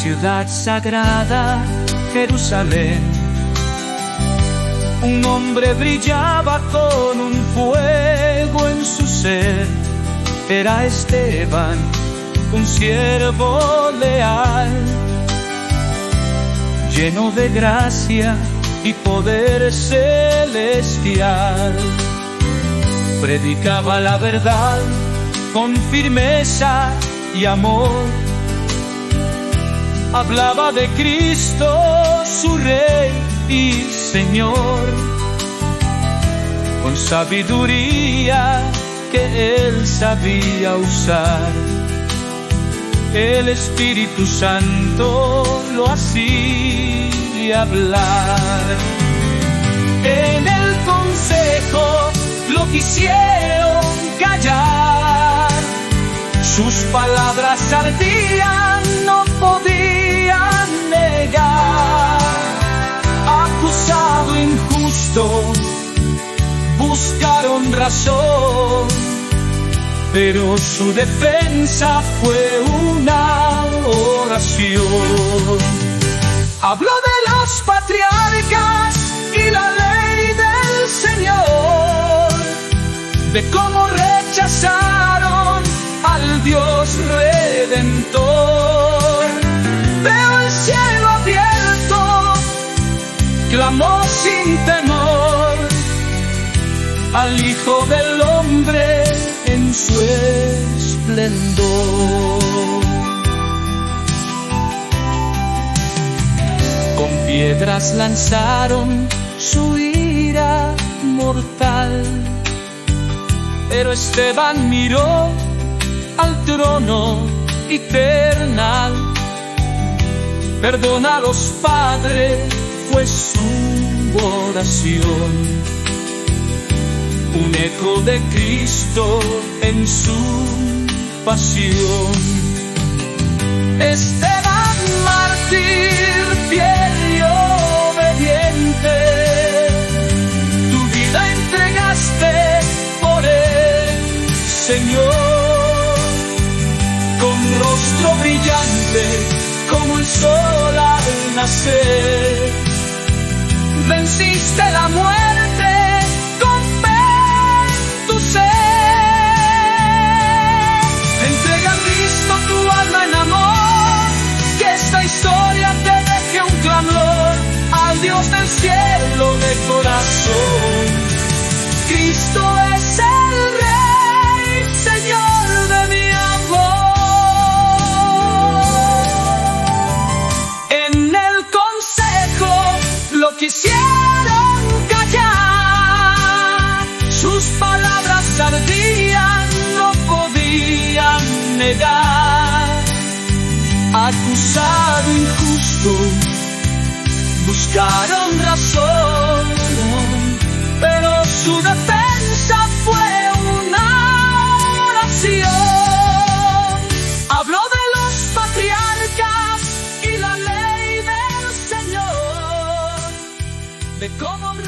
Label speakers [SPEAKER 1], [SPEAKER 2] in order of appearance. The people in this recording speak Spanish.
[SPEAKER 1] ciudad sagrada, Jerusalén, un hombre brillaba con un fuego en su ser. Era Esteban, un siervo leal, lleno de gracia y poder celestial. Predicaba la verdad con firmeza y amor. Hablaba de Cristo, su Rey y Señor, con sabiduría que Él sabía usar. El Espíritu Santo lo hacía hablar. En el consejo lo quisieron callar, sus palabras ardían, no podían negar. Acusado injusto, buscaron razón, pero su defensa fue una oración. Habló de los patriarcas y la ley del Señor, de cómo rechazaron al Dios Redentor. Veo el cielo abierto, clamó sin temor al Hijo del Hombre en su esplendor. Con piedras lanzaron su ira mortal, pero Esteban miró al trono eternal. Perdónalos, Padre, fue su oración, un eco de Cristo en su pasión. Esteban, mártir, fiel y obediente, tu vida entregaste por el Señor. Con rostro brillante como el sol al nacer, venciste la muerte con fe en tu ser. Entrega a Cristo tu alma en amor, que esta historia te deje un clamor al Dios del cielo de corazón. Cristo es el Rey, Señor de mi amor. En el consejo lo quisieron callar, sus palabras ardían, no podían negar. Acusado injusto, buscaron razón, pero su defensa fue una oración. Habló de los patriarcas y la ley del Señor, de cómo